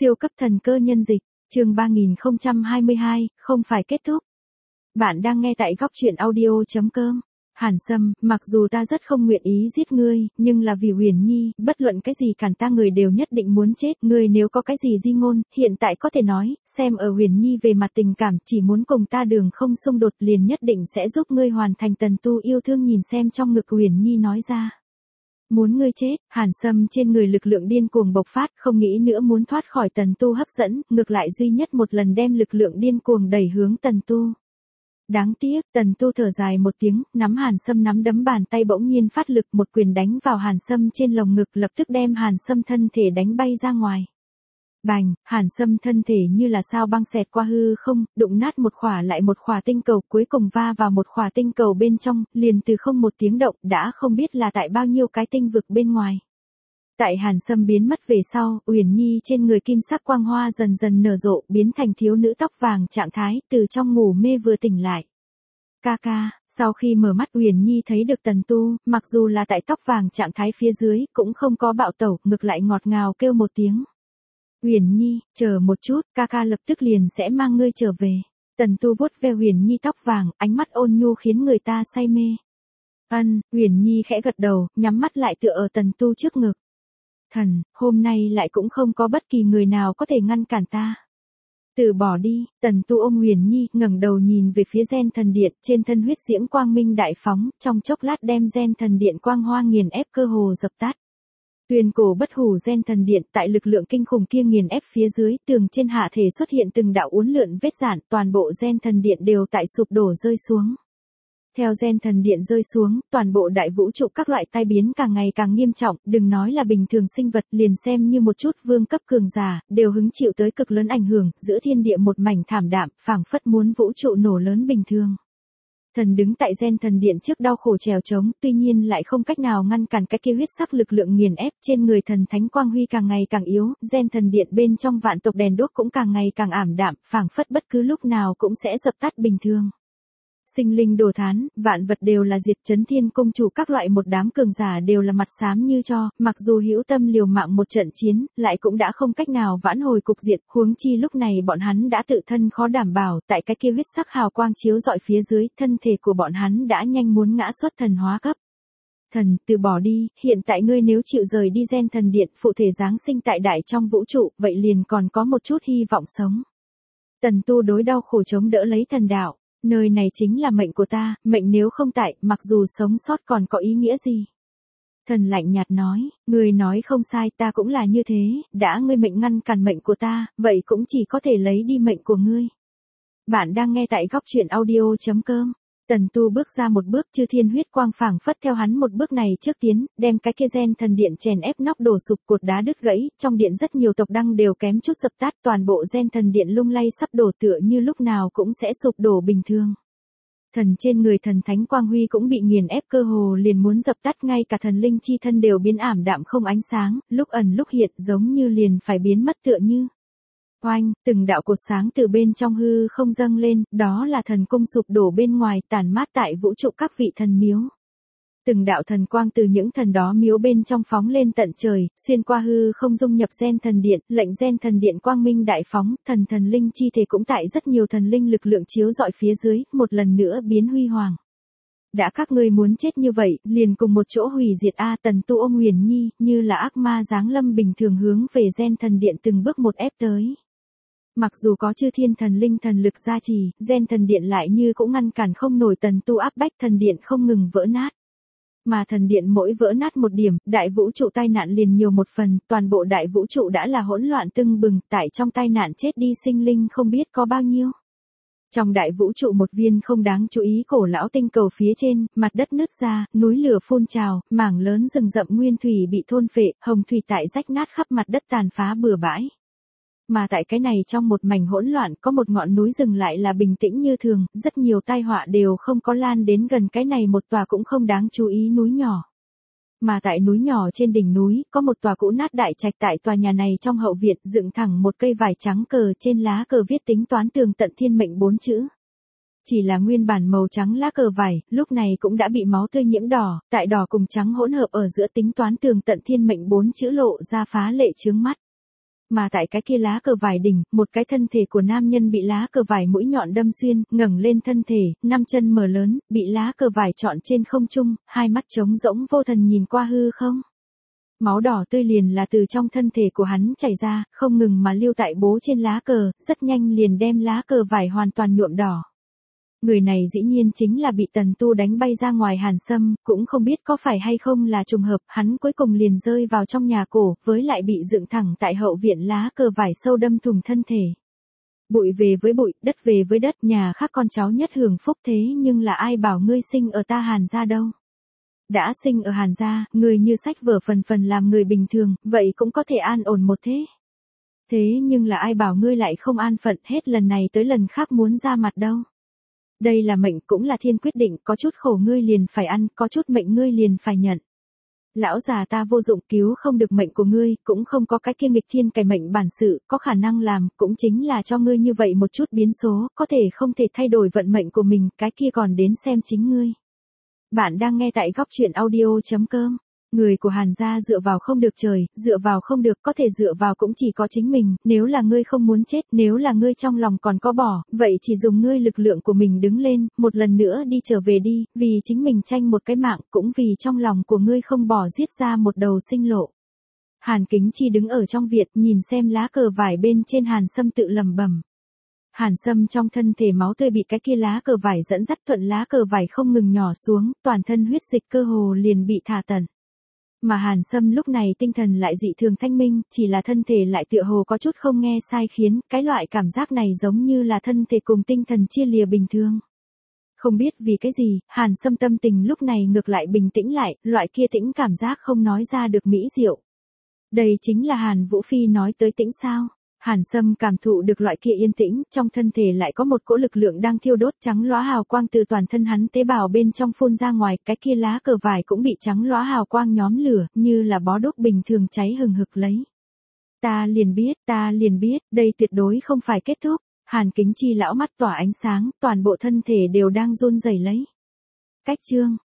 Siêu cấp thần cơ nhân dịch, chương 3022, không phải kết thúc. Bạn đang nghe tại góc truyện audio.com. Hàn Sâm, mặc dù ta rất không nguyện ý giết ngươi, nhưng là vì Huyền Nhi, bất luận cái gì cản ta người đều nhất định muốn chết. Ngươi nếu có cái gì di ngôn, hiện tại có thể nói, xem ở Huyền Nhi về mặt tình cảm, chỉ muốn cùng ta đường không xung đột liền nhất định sẽ giúp ngươi hoàn thành tần tu yêu thương. Nhìn xem trong ngực Huyền Nhi nói ra. Muốn ngươi chết, Hàn Sâm trên người lực lượng điên cuồng bộc phát, không nghĩ nữa muốn thoát khỏi tần tu hấp dẫn, ngược lại duy nhất một lần đem lực lượng điên cuồng đẩy hướng tần tu. Đáng tiếc, tần tu thở dài một tiếng, nắm Hàn Sâm nắm đấm bàn tay bỗng nhiên phát lực, một quyền đánh vào Hàn Sâm trên lồng ngực, lập tức đem Hàn Sâm thân thể đánh bay ra ngoài. Bành, Hàn Sâm thân thể như là sao băng xẹt qua hư không, đụng nát một khỏa lại một khỏa tinh cầu, cuối cùng va vào một khỏa tinh cầu bên trong, liền từ không một tiếng động, đã không biết là tại bao nhiêu cái tinh vực bên ngoài. Tại Hàn Sâm biến mất về sau, Uyển Nhi trên người kim sắc quang hoa dần dần nở rộ, biến thành thiếu nữ tóc vàng trạng thái, từ trong ngủ mê vừa tỉnh lại. Ca ca, sau khi mở mắt Uyển Nhi thấy được tần tu, mặc dù là tại tóc vàng trạng thái phía dưới, cũng không có bạo tẩu, ngược lại ngọt ngào kêu một tiếng. Uyển Nhi, chờ một chút, ca ca lập tức liền sẽ mang ngươi trở về. Tần tu vuốt ve Uyển Nhi tóc vàng, ánh mắt ôn nhu khiến người ta say mê. Uyển Nhi khẽ gật đầu, nhắm mắt lại tựa ở tần tu trước ngực. Thần, hôm nay lại cũng không có bất kỳ người nào có thể ngăn cản ta. Từ bỏ đi, tần tu ôm Uyển Nhi, ngẩng đầu nhìn về phía gen thần điện, trên thân huyết diễm quang minh đại phóng, trong chốc lát đem gen thần điện quang hoa nghiền ép cơ hồ dập tắt. Tuyên cổ bất hủ gen thần điện, tại lực lượng kinh khủng kia nghiền ép phía dưới, tường trên hạ thể xuất hiện từng đạo uốn lượn vết rạn, toàn bộ gen thần điện đều tại sụp đổ rơi xuống. Theo gen thần điện rơi xuống, toàn bộ đại vũ trụ các loại tai biến càng ngày càng nghiêm trọng, đừng nói là bình thường sinh vật, liền xem như một chút vương cấp cường giả, đều hứng chịu tới cực lớn ảnh hưởng, giữa thiên địa một mảnh thảm đạm, phảng phất muốn vũ trụ nổ lớn bình thường. Thần đứng tại gen thần điện trước đau khổ trèo trống, tuy nhiên lại không cách nào ngăn cản cái kia huyết sắc lực lượng nghiền ép, trên người thần thánh quang huy càng ngày càng yếu, gen thần điện bên trong vạn tộc đèn đuốc cũng càng ngày càng ảm đạm, phảng phất bất cứ lúc nào cũng sẽ dập tắt bình thường. Sinh linh đồ thán, vạn vật đều là diệt, Chấn Thiên công chủ các loại một đám cường giả đều là mặt xám như tro, mặc dù hữu tâm liều mạng một trận chiến, lại cũng đã không cách nào vãn hồi cục diện, huống chi lúc này bọn hắn đã tự thân khó đảm bảo, tại cái kia huyết sắc hào quang chiếu rọi phía dưới, thân thể của bọn hắn đã nhanh muốn ngã xuất thần hóa cấp. Thần, từ bỏ đi, hiện tại ngươi nếu chịu rời đi gen thần điện, phụ thể giáng sinh tại đại trong vũ trụ, vậy liền còn có một chút hy vọng sống. Tần tu đối đau khổ chống đỡ lấy thần đạo. Nơi này chính là mệnh của ta, mệnh nếu không tại, mặc dù sống sót còn có ý nghĩa gì? Thần lạnh nhạt nói, ngươi nói không sai, ta cũng là như thế, đã ngươi mệnh ngăn cản mệnh của ta, vậy cũng chỉ có thể lấy đi mệnh của ngươi. Bạn đang nghe tại góc truyện audio.com. Tần tu bước ra một bước, chư thiên huyết quang phảng phất theo hắn một bước này trước tiến, đem cái kia gen thần điện chèn ép nóc đổ sụp, cột đá đứt gãy, trong điện rất nhiều tộc đăng đều kém chút dập tắt, toàn bộ gen thần điện lung lay sắp đổ tựa như lúc nào cũng sẽ sụp đổ bình thường. Thần trên người thần thánh quang huy cũng bị nghiền ép cơ hồ liền muốn dập tắt, ngay cả thần linh chi thân đều biến ảm đạm không ánh sáng, lúc ẩn lúc hiện giống như liền phải biến mất tựa như. Oanh, từng đạo cột sáng từ bên trong hư không dâng lên, đó là thần cung sụp đổ bên ngoài, tản mát tại vũ trụ các vị thần miếu. Từng đạo thần quang từ những thần đó miếu bên trong phóng lên tận trời, xuyên qua hư không dung nhập gen thần điện, lệnh gen thần điện quang minh đại phóng, thần linh chi thể cũng tại rất nhiều thần linh lực lượng chiếu rọi phía dưới, một lần nữa biến huy hoàng. Đã các ngươi muốn chết như vậy, liền cùng một chỗ hủy diệt a. Tần tu ôm Huyền Nhi, như là ác ma giáng lâm bình thường hướng về gen thần điện từng bước một ép tới. Mặc dù có chư thiên thần linh thần lực gia trì, gen thần điện lại như cũng ngăn cản không nổi tần tu áp bách, thần điện không ngừng vỡ nát. Mà thần điện mỗi vỡ nát một điểm, đại vũ trụ tai nạn liền nhiều một phần, toàn bộ đại vũ trụ đã là hỗn loạn tưng bừng, tại trong tai nạn chết đi sinh linh không biết có bao nhiêu. Trong đại vũ trụ một viên không đáng chú ý cổ lão tinh cầu phía trên, mặt đất nứt ra, núi lửa phun trào, mảng lớn rừng rậm nguyên thủy bị thôn phệ, hồng thủy tại rách nát khắp mặt đất tàn phá bừa bãi. Mà tại cái này trong một mảnh hỗn loạn có một ngọn núi rừng lại là bình tĩnh như thường, rất nhiều tai họa đều không có lan đến gần cái này một tòa cũng không đáng chú ý núi nhỏ. Mà tại núi nhỏ trên đỉnh núi, có một tòa cũ nát đại trạch, tại tòa nhà này trong hậu viện dựng thẳng một cây vải trắng cờ, trên lá cờ viết tính toán tường tận thiên mệnh 4 chữ. Chỉ là nguyên bản màu trắng lá cờ vải, lúc này cũng đã bị máu tươi nhiễm đỏ, tại đỏ cùng trắng hỗn hợp ở giữa tính toán tường tận thiên mệnh 4 chữ lộ ra phá lệ chướng mắt. mà tại cái kia lá cờ vải đỉnh, một cái thân thể của nam nhân bị lá cờ vải mũi nhọn đâm xuyên, ngẩng lên thân thể, 5 chân mở lớn, bị lá cờ vải trọn trên không trung, hai mắt trống rỗng vô thần nhìn qua hư không. Máu đỏ tươi liền là từ trong thân thể của hắn chảy ra, không ngừng mà lưu tại bố trên lá cờ, rất nhanh liền đem lá cờ vải hoàn toàn nhuộm đỏ. Người này dĩ nhiên chính là bị Tần Tu đánh bay ra ngoài Hàn Sâm, cũng không biết có phải hay không là trùng hợp, hắn cuối cùng liền rơi vào trong nhà cổ, với lại bị dựng thẳng tại hậu viện lá cờ vải sâu đâm thủng thân thể. Bụi về với bụi, đất về với đất, nhà khác con cháu nhất hưởng phúc thế nhưng là ai bảo ngươi sinh ở ta Hàn gia đâu. Đã sinh ở Hàn gia, người như sách vở phần phần làm người bình thường, vậy cũng có thể an ổn một thế. Thế nhưng là ai bảo ngươi lại không an phận hết lần này tới lần khác muốn ra mặt đâu. Đây là mệnh cũng là thiên quyết định, có chút khổ ngươi liền phải ăn, có chút mệnh ngươi liền phải nhận. Lão già ta vô dụng cứu không được mệnh của ngươi, cũng không có cái kia nghịch thiên cải mệnh bản sự, có khả năng làm, cũng chính là cho ngươi như vậy một chút biến số, có thể không thể thay đổi vận mệnh của mình, cái kia còn đến xem chính ngươi. Bạn đang nghe tại góc truyện audio.com. Người của Hàn gia dựa vào không được trời, dựa vào không được, có thể dựa vào cũng chỉ có chính mình, nếu là ngươi không muốn chết, nếu là ngươi trong lòng còn có bỏ, vậy chỉ dùng ngươi lực lượng của mình đứng lên, một lần nữa đi trở về đi, vì chính mình tranh một cái mạng, cũng vì trong lòng của ngươi không bỏ giết ra một đầu sinh lộ. Hàn Kính Chi đứng ở trong viện, nhìn xem lá cờ vải bên trên Hàn Sâm tự lẩm bẩm. Hàn Sâm trong thân thể máu tươi bị cái kia lá cờ vải dẫn dắt thuận lá cờ vải không ngừng nhỏ xuống, toàn thân huyết dịch cơ hồ liền bị thả tận. Mà Hàn Sâm lúc này tinh thần lại dị thường thanh minh, chỉ là thân thể lại tựa hồ có chút không nghe sai khiến, cái loại cảm giác này giống như là thân thể cùng tinh thần chia lìa bình thường. Không biết vì cái gì, Hàn Sâm tâm tình lúc này ngược lại bình tĩnh lại, loại kia tĩnh cảm giác không nói ra được mỹ diệu. Đây chính là Hàn Vũ Phi nói tới tĩnh sao? Hàn Sâm cảm thụ được loại kia yên tĩnh, trong thân thể lại có một cỗ lực lượng đang thiêu đốt, trắng lóa hào quang từ toàn thân hắn tế bào bên trong phun ra ngoài, cái kia lá cờ vải cũng bị trắng lóa hào quang nhóm lửa, như là bó đuốc bình thường cháy hừng hực lấy. Ta liền biết, đây tuyệt đối không phải kết thúc. Hàn Kính Chi lão mắt tỏa ánh sáng, toàn bộ thân thể đều đang run rẩy lấy. Cách chương